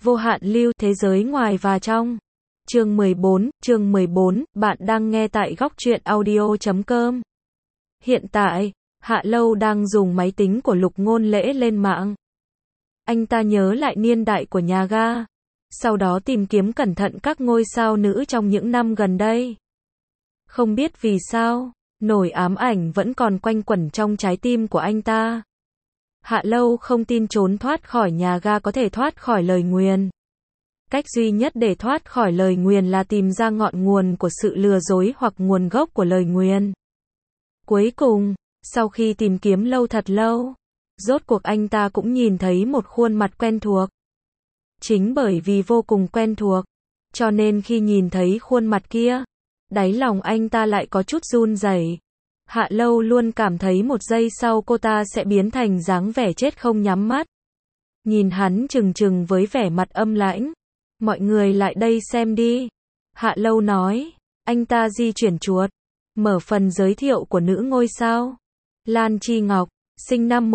Vô hạn lưu, thế giới ngoài và trong. Chương 14, bạn đang nghe tại góc truyện audio.com. Hiện tại, Hạ Lâu đang dùng máy tính của Lục Ngôn Lễ lên mạng. Anh ta nhớ lại niên đại của nhà ga, sau đó tìm kiếm cẩn thận các ngôi sao nữ trong những năm gần đây. Không biết vì sao, nỗi ám ảnh vẫn còn quanh quẩn trong trái tim của anh ta. Hạ Lâu không tin trốn thoát khỏi nhà ga có thể thoát khỏi lời nguyền. Cách duy nhất để thoát khỏi lời nguyền là tìm ra ngọn nguồn của sự lừa dối hoặc nguồn gốc của lời nguyền. Cuối cùng, sau khi tìm kiếm thật lâu, rốt cuộc anh ta cũng nhìn thấy một khuôn mặt quen thuộc. Chính bởi vì vô cùng quen thuộc, cho nên khi nhìn thấy khuôn mặt kia, đáy lòng anh ta lại có chút run rẩy. Hạ Lâu luôn cảm thấy một giây sau cô ta sẽ biến thành dáng vẻ chết không nhắm mắt. Nhìn hắn trừng trừng với vẻ mặt âm lãnh. Mọi người lại đây xem đi. Hạ Lâu nói. Anh ta di chuyển chuột. Mở phần giới thiệu của nữ ngôi sao. Lan Chi Ngọc, sinh năm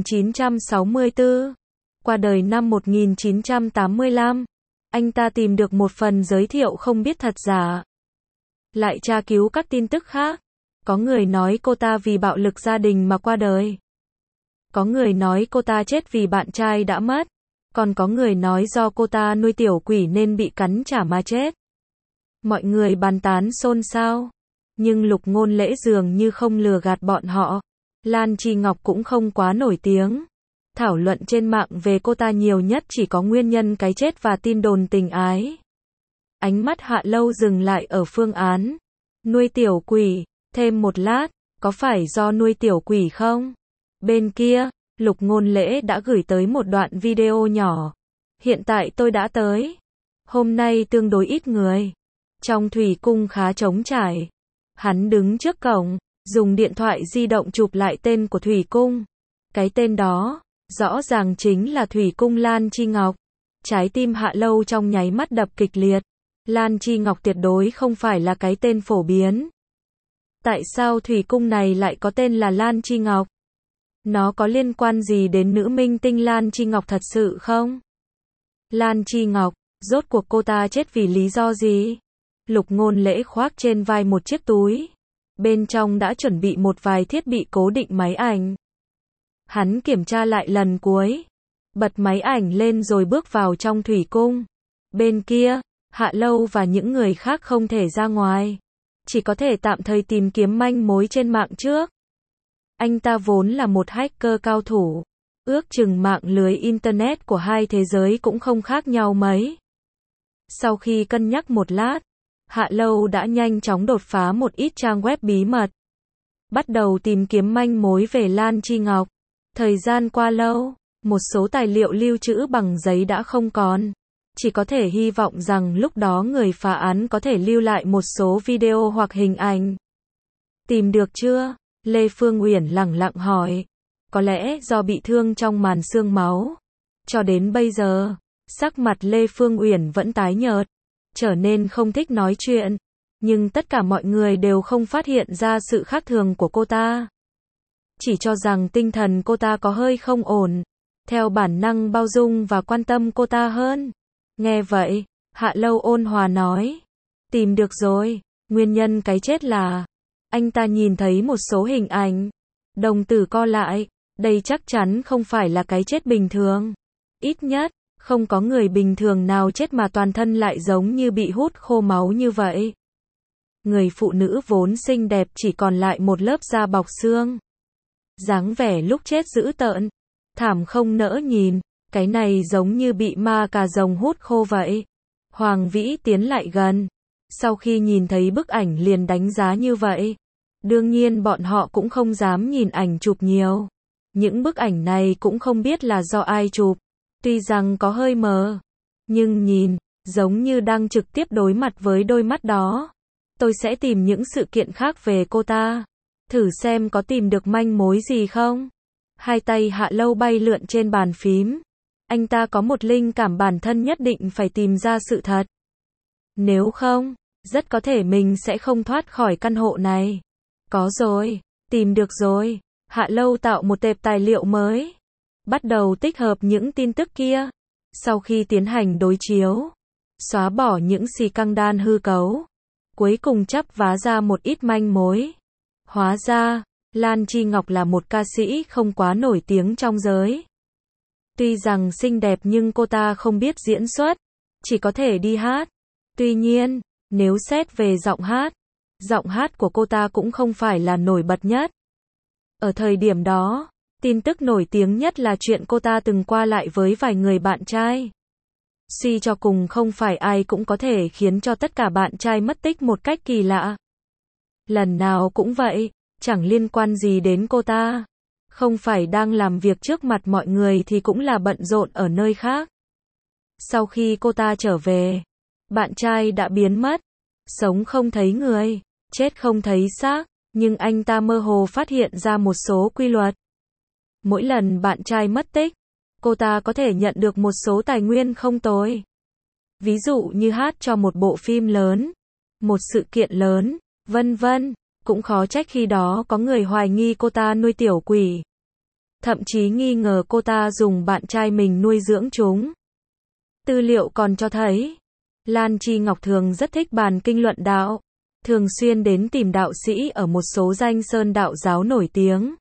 1964. Qua đời năm 1985. Anh ta tìm được một phần giới thiệu không biết thật giả. Lại tra cứu các tin tức khác. Có người nói cô ta vì bạo lực gia đình mà qua đời. Có người nói cô ta chết vì bạn trai đã mất. Còn có người nói do cô ta nuôi tiểu quỷ nên bị cắn trả mà chết. Mọi người bàn tán xôn xao. Nhưng Lục Ngôn Lễ dường như không lừa gạt bọn họ. Lan Chi Ngọc cũng không quá nổi tiếng. Thảo luận trên mạng về cô ta nhiều nhất chỉ có nguyên nhân cái chết và tin đồn tình ái. Ánh mắt Hạ Lâu dừng lại ở phương án nuôi tiểu quỷ. Thêm một lát, có phải do nuôi tiểu quỷ không? Bên kia, Lục Ngôn Lễ đã gửi tới một đoạn video nhỏ. Hiện tại tôi đã tới. Hôm nay tương đối ít người. Trong thủy cung khá trống trải. Hắn đứng trước cổng, dùng điện thoại di động chụp lại tên của thủy cung. Cái tên đó, rõ ràng chính là thủy cung Lan Chi Ngọc. Trái tim Hạ Lâu trong nháy mắt đập kịch liệt. Lan Chi Ngọc tuyệt đối không phải là cái tên phổ biến. Tại sao thủy cung này lại có tên là Lan Chi Ngọc? Nó có liên quan gì đến nữ minh tinh Lan Chi Ngọc thật sự không? Lan Chi Ngọc, rốt cuộc cô ta chết vì lý do gì? Lục Ngôn Lễ khoác trên vai một chiếc túi. Bên trong đã chuẩn bị một vài thiết bị cố định máy ảnh. Hắn kiểm tra lại lần cuối. Bật máy ảnh lên rồi bước vào trong thủy cung. Bên kia, Hạ Lâu và những người khác không thể ra ngoài. Chỉ có thể tạm thời tìm kiếm manh mối trên mạng trước. Anh ta vốn là một hacker cao thủ. Ước chừng mạng lưới internet của hai thế giới cũng không khác nhau mấy. Sau khi cân nhắc một lát, Hạ Lâu đã nhanh chóng đột phá một ít trang web bí mật. Bắt đầu tìm kiếm manh mối về Lan Chi Ngọc. Thời gian qua lâu, một số tài liệu lưu trữ bằng giấy đã không còn. Chỉ có thể hy vọng rằng lúc đó người phá án có thể lưu lại một số video hoặc hình ảnh. Tìm được chưa? Lê Phương Uyển lẳng lặng hỏi. Có lẽ do bị thương trong màn xương máu. Cho đến bây giờ, sắc mặt Lê Phương Uyển vẫn tái nhợt, trở nên không thích nói chuyện. Nhưng tất cả mọi người đều không phát hiện ra sự khác thường của cô ta. Chỉ cho rằng tinh thần cô ta có hơi không ổn. Theo bản năng bao dung và quan tâm cô ta hơn. Nghe vậy, Hạ Lâu ôn hòa nói. Tìm được rồi, nguyên nhân cái chết là... Anh ta nhìn thấy một số hình ảnh. Đồng tử co lại, đây chắc chắn không phải là cái chết bình thường. Ít nhất, không có người bình thường nào chết mà toàn thân lại giống như bị hút khô máu như vậy. Người phụ nữ vốn xinh đẹp chỉ còn lại một lớp da bọc xương. Dáng vẻ lúc chết dữ tợn, thảm không nỡ nhìn. Cái này giống như bị ma cà rồng hút khô vậy. Hoàng Vĩ tiến lại gần. Sau khi nhìn thấy bức ảnh liền đánh giá như vậy. Đương nhiên bọn họ cũng không dám nhìn ảnh chụp nhiều. Những bức ảnh này cũng không biết là do ai chụp. Tuy rằng có hơi mờ. Nhưng nhìn, giống như đang trực tiếp đối mặt với đôi mắt đó. Tôi sẽ tìm những sự kiện khác về cô ta. Thử xem có tìm được manh mối gì không. Hai tay Hạ Lâu bay lượn trên bàn phím. Anh ta có một linh cảm bản thân nhất định phải tìm ra sự thật. Nếu không, rất có thể mình sẽ không thoát khỏi căn hộ này. Có rồi, tìm được rồi. Hạ Lâu tạo một tệp tài liệu mới. Bắt đầu tích hợp những tin tức kia. Sau khi tiến hành đối chiếu, xóa bỏ những xì căng đan hư cấu, cuối cùng chắp vá ra một ít manh mối. Hóa ra, Lan Chi Ngọc là một ca sĩ không quá nổi tiếng trong giới. Tuy rằng xinh đẹp nhưng cô ta không biết diễn xuất, chỉ có thể đi hát. Tuy nhiên, nếu xét về giọng hát của cô ta cũng không phải là nổi bật nhất. Ở thời điểm đó, tin tức nổi tiếng nhất là chuyện cô ta từng qua lại với vài người bạn trai. Suy cho cùng không phải ai cũng có thể khiến cho tất cả bạn trai mất tích một cách kỳ lạ. Lần nào cũng vậy, chẳng liên quan gì đến cô ta. Không phải đang làm việc trước mặt mọi người thì cũng là bận rộn ở nơi khác. Sau khi cô ta trở về, bạn trai đã biến mất. Sống không thấy người, chết không thấy xác, nhưng anh ta mơ hồ phát hiện ra một số quy luật. Mỗi lần bạn trai mất tích, cô ta có thể nhận được một số tài nguyên không tồi. Ví dụ như hát cho một bộ phim lớn, một sự kiện lớn, vân vân. Cũng khó trách khi đó có người hoài nghi cô ta nuôi tiểu quỷ. Thậm chí nghi ngờ cô ta dùng bạn trai mình nuôi dưỡng chúng. Tư liệu còn cho thấy, Lan Chi Ngọc thường rất thích bàn kinh luận đạo, thường xuyên đến tìm đạo sĩ ở một số danh sơn đạo giáo nổi tiếng.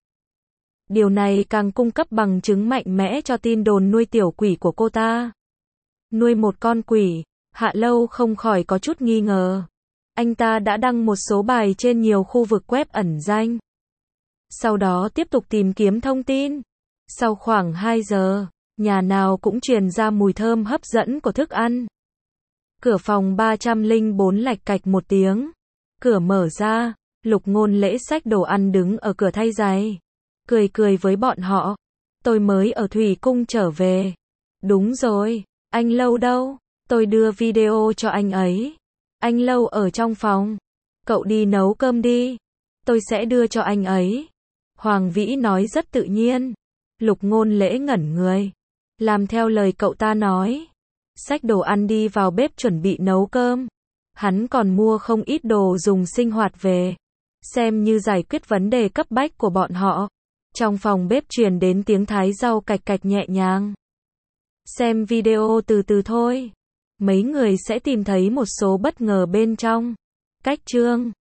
Điều này càng cung cấp bằng chứng mạnh mẽ cho tin đồn nuôi tiểu quỷ của cô ta. Nuôi một con quỷ, Hạ Lâu không khỏi có chút nghi ngờ. Anh ta đã đăng một số bài trên nhiều khu vực web ẩn danh. Sau đó tiếp tục tìm kiếm thông tin. Sau khoảng 2 giờ, nhà nào cũng truyền ra mùi thơm hấp dẫn của thức ăn. Cửa phòng 304 lạch cạch một tiếng. Cửa mở ra, Lục Ngôn Lễ xách đồ ăn đứng ở cửa thay giày. Cười với bọn họ. Tôi mới ở Thủy Cung trở về. Đúng rồi, anh Lâu đâu? Tôi đưa video cho anh ấy. Anh Lâu ở trong phòng. Cậu đi nấu cơm đi. Tôi sẽ đưa cho anh ấy. Hoàng Vĩ nói rất tự nhiên. Lục Ngôn Lễ ngẩn người. Làm theo lời cậu ta nói. Xách đồ ăn đi vào bếp chuẩn bị nấu cơm. Hắn còn mua không ít đồ dùng sinh hoạt về. Xem như giải quyết vấn đề cấp bách của bọn họ. Trong phòng bếp truyền đến tiếng thái rau cạch cạch nhẹ nhàng. Xem video từ từ thôi. Mấy người sẽ tìm thấy một số bất ngờ bên trong. Cách chương